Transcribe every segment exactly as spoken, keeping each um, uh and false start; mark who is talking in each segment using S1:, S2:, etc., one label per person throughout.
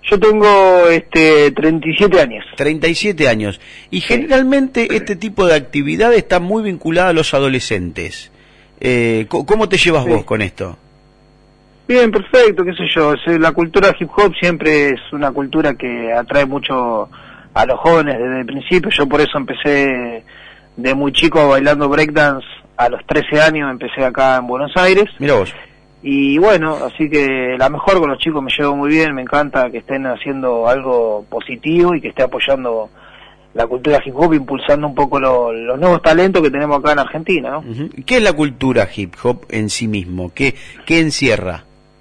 S1: Yo tengo este treinta y siete años.
S2: treinta y siete años. Y generalmente este tipo de actividad está muy vinculada a los adolescentes. Eh, ¿Cómo te llevas sí. vos con esto?
S1: Bien, perfecto, qué sé yo. La cultura hip hop siempre es una cultura que atrae mucho a los jóvenes desde el principio. Yo por eso empecé de muy chico bailando breakdance. A los trece años empecé acá en Buenos Aires.
S2: Mira vos.
S1: Y bueno, así que la mejor con los chicos, me llevo muy bien, me encanta que estén haciendo algo positivo y que esté apoyando la cultura hip hop, impulsando un poco lo, los nuevos talentos que tenemos acá en Argentina, ¿no?
S2: Uh-huh. ¿Qué es la cultura hip hop en sí mismo? ¿Qué, qué encierra?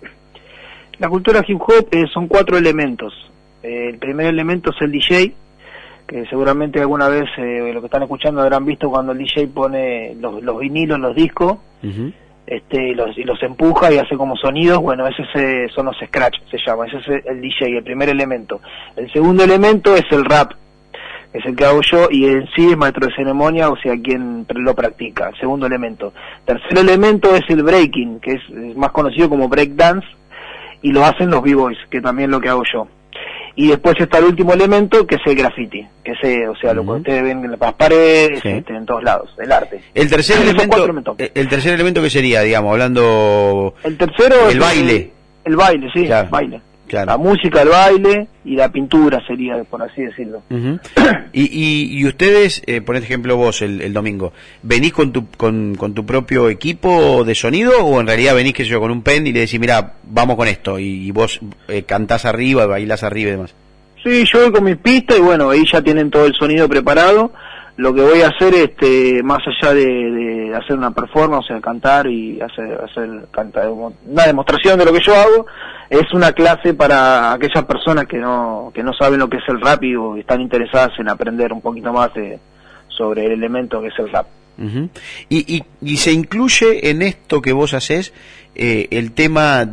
S1: La cultura hip hop eh, son cuatro elementos. Eh, el primer elemento es el D J, que seguramente alguna vez eh, lo que están escuchando habrán visto cuando el D J pone los, los vinilos, los discos, uh-huh. Este, los, y los empuja y hace como sonidos. Bueno, ese se, son los scratch, se llama, ese es el D J, el primer elemento. El segundo elemento es el rap, es el que hago yo, y en sí es maestro de ceremonia, o sea, quien lo practica, el segundo elemento. Tercer elemento es el breaking, que es, es más conocido como break dance, y lo hacen los b-boys, que también es lo que hago yo. Y después está el último elemento, que es el graffiti, que es, o sea, uh-huh. lo que ustedes ven en las paredes, sí. este, en todos lados, el arte.
S2: El tercer elemento, el tercer elemento que sería, digamos, hablando...
S1: El tercero
S2: el
S1: es
S2: baile.
S1: El, el baile, sí,
S2: claro.
S1: baile.
S2: Claro.
S1: La música, el baile y la pintura sería, por así decirlo.
S2: Uh-huh. y, y, y ustedes, eh, por ejemplo vos el, el domingo, ¿venís con tu con, con tu propio equipo de sonido o en realidad venís, qué sé yo, con un pen y le decís, mira, vamos con esto, y, y vos eh, cantás arriba, bailás arriba y demás?
S1: Sí, yo voy con mi pista y bueno, ahí ya tienen todo el sonido preparado. Lo que voy a hacer, este, más allá de, de hacer una performance, o sea, cantar y hacer, hacer cantar, una demostración de lo que yo hago, es una clase para aquellas personas que no, que no saben lo que es el rap y o están interesadas en aprender un poquito más de, sobre el elemento que es el rap.
S2: Uh-huh. y, y, y se incluye en esto que vos hacés eh, el tema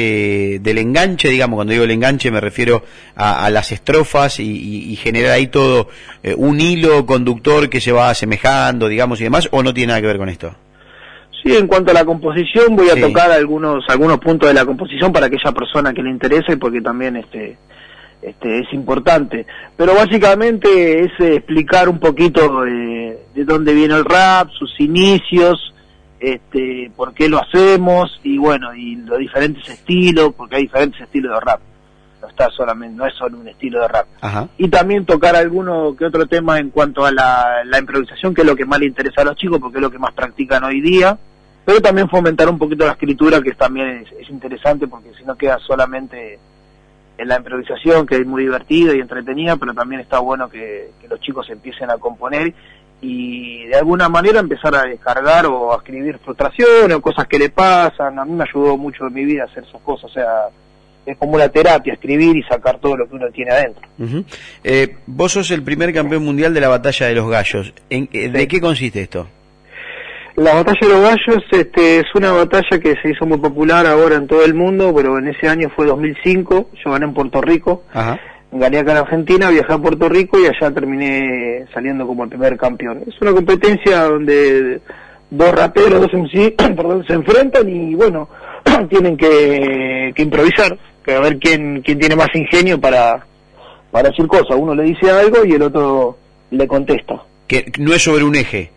S2: de del enganche, digamos, cuando digo el enganche me refiero a, a las estrofas y, y, y generar ahí todo eh, un hilo conductor que se va asemejando, digamos, y demás, ¿o no tiene nada que ver con esto?
S1: Sí, en cuanto a la composición voy a sí. tocar algunos algunos puntos de la composición para aquella persona que le interese, porque también este Este, es importante, pero básicamente es eh, explicar un poquito de, de dónde viene el rap, sus inicios, este, por qué lo hacemos y bueno, y los diferentes estilos, porque hay diferentes estilos de rap, no está solamente, no es solo un estilo de rap.
S2: Ajá.
S1: Y también tocar alguno que otro tema en cuanto a la, la improvisación, que es lo que más le interesa a los chicos, porque es lo que más practican hoy día, pero también fomentar un poquito la escritura, que también es, es interesante, porque si no queda solamente en la improvisación, que es muy divertida y entretenida, pero también está bueno que, que los chicos empiecen a componer y de alguna manera empezar a descargar o a escribir frustraciones o cosas que le pasan. A mí me ayudó mucho en mi vida hacer esas cosas, o sea, es como una terapia, escribir y sacar todo lo que uno tiene adentro.
S2: Uh-huh. eh, vos sos el primer campeón mundial de la batalla de los gallos. ¿En, eh, ¿De sí. qué consiste esto?
S1: La batalla de los gallos este, es una batalla que se hizo muy popular ahora en todo el mundo, pero en ese año fue dos mil cinco, yo gané en Puerto Rico,
S2: Ajá.
S1: gané acá en Argentina, viajé a Puerto Rico y allá terminé saliendo como el primer campeón. Es una competencia donde dos raperos, dos M C, perdón, se enfrentan y bueno, tienen que, que improvisar, que a ver quién, quién tiene más ingenio para, para decir cosas. Uno le dice algo y el otro le contesta.
S2: Que no es sobre un eje.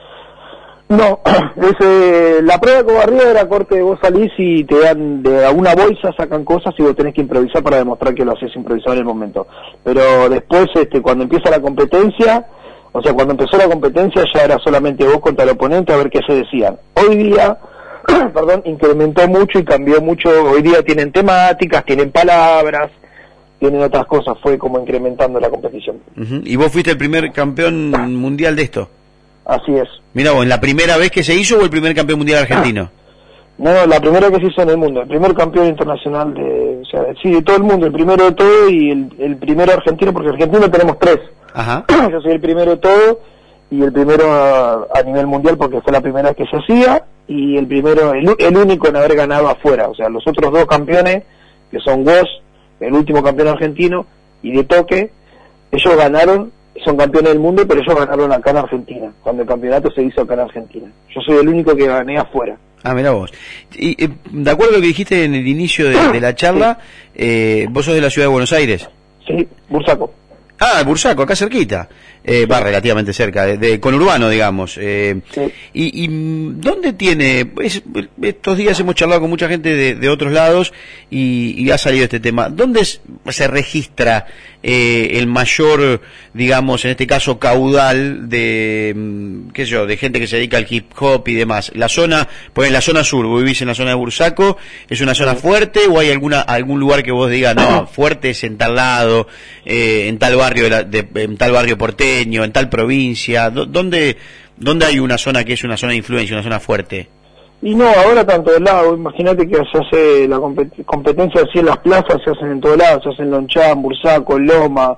S1: No, es, eh, la prueba de cobardía era corte, vos salís y te dan de alguna bolsa, sacan cosas y vos tenés que improvisar para demostrar que lo haces improvisar en el momento. Pero después, este, cuando empieza la competencia, o sea, cuando empezó la competencia ya era solamente vos contra el oponente a ver qué se decían. Hoy día, perdón, incrementó mucho y cambió mucho. Hoy día tienen temáticas, tienen palabras, tienen otras cosas, fue como incrementando la competición.
S2: Uh-huh. ¿Y vos fuiste el primer campeón mundial de esto?
S1: Así es.
S2: Mira vos, ¿en la primera vez que se hizo o el primer campeón mundial argentino?
S1: No, la primera que se hizo en el mundo, el primer campeón internacional de, o sea, sí, de todo el mundo, el primero de todo y el, el primero argentino, porque argentino tenemos tres.
S2: Ajá.
S1: Yo soy el primero de todo y el primero a, a nivel mundial porque fue la primera vez que se hacía y el primero, el, el único en haber ganado afuera, o sea, los otros dos campeones, que son Woz, el último campeón argentino, y de Toque, ellos ganaron son campeones del mundo, pero ellos ganaron acá en Argentina, cuando el campeonato se hizo acá en Argentina. Yo soy el único que gané afuera.
S2: Ah, mirá vos. Y, eh, de acuerdo a lo que dijiste en el inicio de, de la charla, sí. eh, vos sos de la ciudad de Buenos Aires.
S1: Sí, Bursaco.
S2: Ah, Bursaco, acá cerquita. Eh, va relativamente cerca, de, de conurbano, digamos. Eh, sí. y, y ¿dónde tiene? Es, estos días hemos charlado con mucha gente de, de otros lados y, y ha salido este tema. ¿Dónde es, se registra eh, el mayor, digamos, en este caso, caudal de, qué sé yo, de gente que se dedica al hip hop y demás? La zona, pues en la zona sur, vos vivís en la zona de Bursaco, ¿es una zona fuerte o hay alguna algún lugar que vos digas, no, fuerte es en tal lado, eh, en tal barrio, de la, de, en tal barrio porteño, en tal provincia? ¿Dónde, ¿Dónde hay una zona que es una zona de influencia, una zona fuerte?
S1: Y no, ahora tanto de lado, imagínate que se hace la competencia así en las plazas, se hacen en todos lados, se hacen en Lonchán, Bursaco, Loma,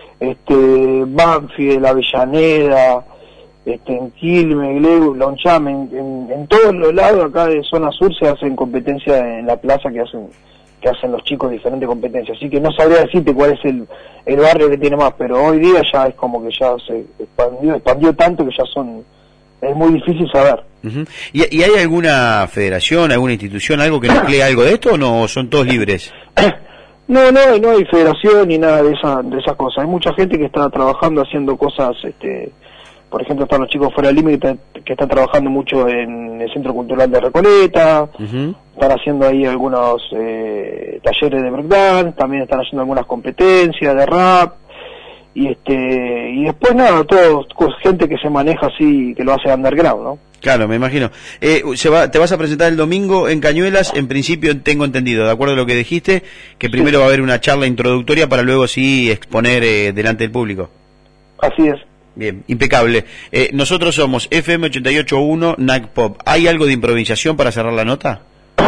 S1: este, Banfield, Avellaneda, este, en Quilmes, Gleu, Lonchán, en, en, en todos los lados acá de zona sur se hacen competencias en la plaza que hacen que hacen los chicos diferentes competencias, así que no sabría decirte cuál es el, el barrio que tiene más, pero hoy día ya es como que ya se expandió, expandió tanto que ya son, es muy difícil saber.
S2: Uh-huh. ¿Y, ¿Y hay alguna federación, alguna institución, algo que nuclea algo de esto o no son todos libres?
S1: No, no, no hay federación ni nada de esa, de esas cosas, hay mucha gente que está trabajando haciendo cosas, este por ejemplo están los chicos fuera del límite que están trabajando mucho en el Centro Cultural de Recoleta, uh-huh. Están haciendo ahí algunos eh, talleres de breakdance, también están haciendo algunas competencias de rap, y este y después nada, todo gente que se maneja así, que lo hace underground, ¿no?
S2: Claro, me imagino. Eh, se va, te vas a presentar el domingo en Cañuelas, en principio tengo entendido, de acuerdo a lo que dijiste, que primero sí. Va a haber una charla introductoria para luego sí exponer eh, delante del público.
S1: Así es.
S2: Bien, impecable. Eh, nosotros somos F M ochenta y ocho punto uno N A C Pop. ¿Hay algo de improvisación para cerrar la nota?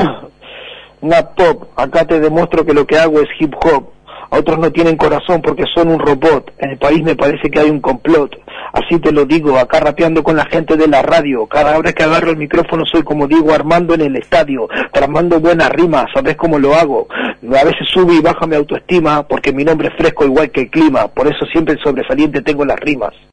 S1: N A C Pop, acá te demuestro que lo que hago es hip hop. A otros no tienen corazón porque son un robot. En el país me parece que hay un complot. Así te lo digo, acá rapeando con la gente de la radio. Cada vez que agarro el micrófono soy como Diego Armando en el estadio, tramando buenas rimas, ¿sabes cómo lo hago? A veces sube y baja mi autoestima porque mi nombre es fresco igual que el clima. Por eso siempre el sobresaliente tengo las rimas.